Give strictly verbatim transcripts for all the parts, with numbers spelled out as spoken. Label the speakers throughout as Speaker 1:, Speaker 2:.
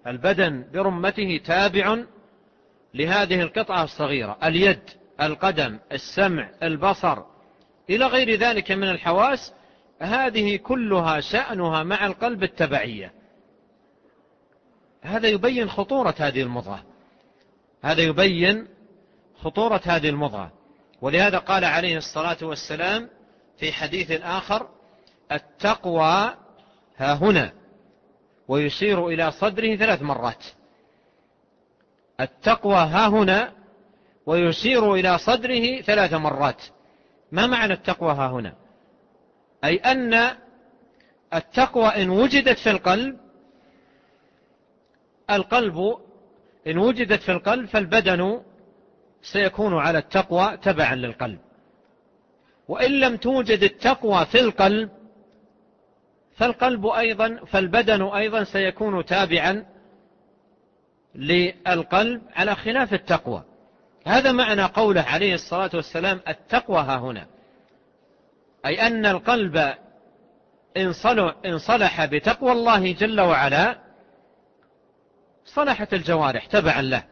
Speaker 1: البدن برمته تابع لهذه القطعة الصغيرة، اليد، القدم، السمع، البصر، إلى غير ذلك من الحواس، هذه كلها شأنها مع القلب التبعية. هذا يبين خطورة هذه المضغة، هذا يبين خطورة هذه المضغة. ولهذا قال عليه الصلاة والسلام في حديث آخر: التقوى ها هنا، ويشير إلى صدره ثلاث مرات. التقوى ها هنا ويشير إلى صدره ثلاث مرات. ما معنى التقوى ها هنا؟ أي أن التقوى إن وجدت في القلب، القلب إن وجدت في القلب فالبدن سيكون على التقوى تبعا للقلب، وإن لم توجد التقوى في القلب فالقلب أيضا فالبدن أيضا سيكون تابعا للقلب على خلاف التقوى. هذا معنى قوله عليه الصلاة والسلام: التقوى ها هنا، أي أن القلب إن صلح بتقوى الله جل وعلا صلحت الجوارح تبعا له.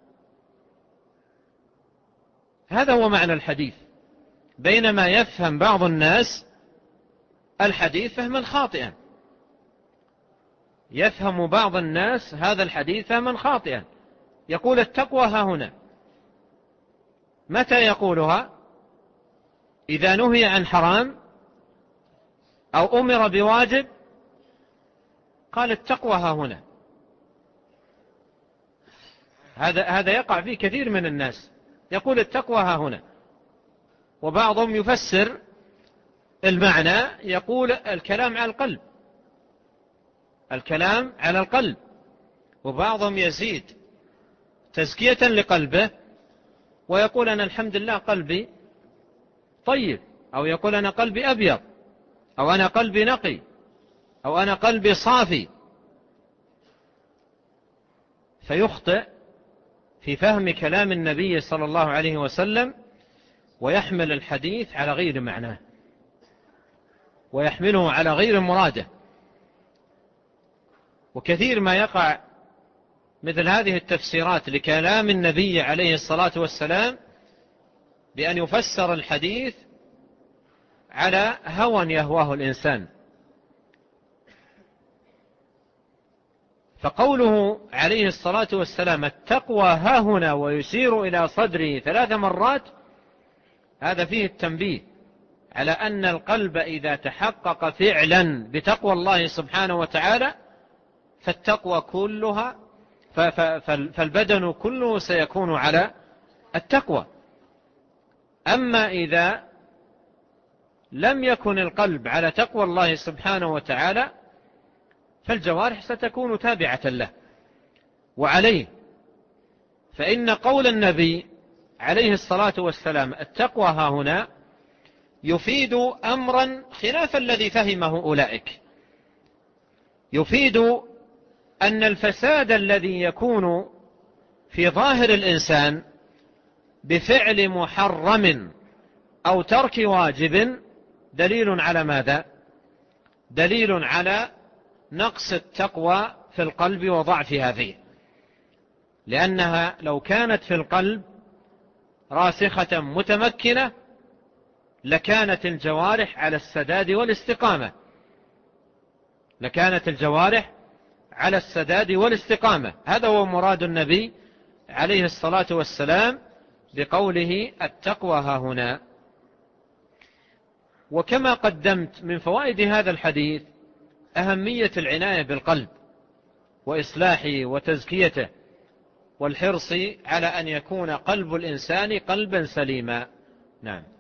Speaker 1: هذا هو معنى الحديث. بينما يفهم بعض الناس الحديث فهما خاطئا، يفهم بعض الناس هذا الحديث فهما خاطئا، يقول التقوى ها هنا. متى يقولها؟ إذا نهي عن حرام أو أمر بواجب قال التقوى ها هنا. هذا هذا يقع فيه كثير من الناس، يقول التقوى ها هنا. وبعضهم يفسر المعنى، يقول الكلام على القلب، الكلام على القلب. وبعضهم يزيد تزكية لقلبه ويقول أنا الحمد لله قلبي طيب، أو يقول أنا قلبي أبيض، أو أنا قلبي نقي، أو أنا قلبي صافي، فيخطئ في فهم كلام النبي صلى الله عليه وسلم، ويحمل الحديث على غير معناه، ويحمله على غير مراده. وكثير ما يقع مثل هذه التفسيرات لكلام النبي عليه الصلاة والسلام بأن يفسر الحديث على هوى يهواه الإنسان. فقوله عليه الصلاة والسلام: التقوى ها هنا ويشير إلى صدره ثلاث مرات، هذا فيه التنبيه على أن القلب إذا تحقق فعلا بتقوى الله سبحانه وتعالى فالتقوى كلها فالبدن كله سيكون على التقوى. أما إذا لم يكن القلب على تقوى الله سبحانه وتعالى فالجوارح ستكون تابعة له وعليه. فإن قول النبي عليه الصلاة والسلام التقوى ها هنا يفيد أمرا خلاف الذي فهمه أولئك، يفيد أن الفساد الذي يكون في ظاهر الإنسان بفعل محرم أو ترك واجب دليل على ماذا؟ دليل على نقص التقوى في القلب وضعفها فيه، لأنها لو كانت في القلب راسخة متمكنة لكانت الجوارح على السداد والاستقامة، لكانت الجوارح على السداد والاستقامة. هذا هو مراد النبي عليه الصلاة والسلام بقوله التقوى ها هنا. وكما قدمت من فوائد هذا الحديث أهمية العناية بالقلب وإصلاحه وتزكيته، والحرص على أن يكون قلب الإنسان قلبا سليما. نعم.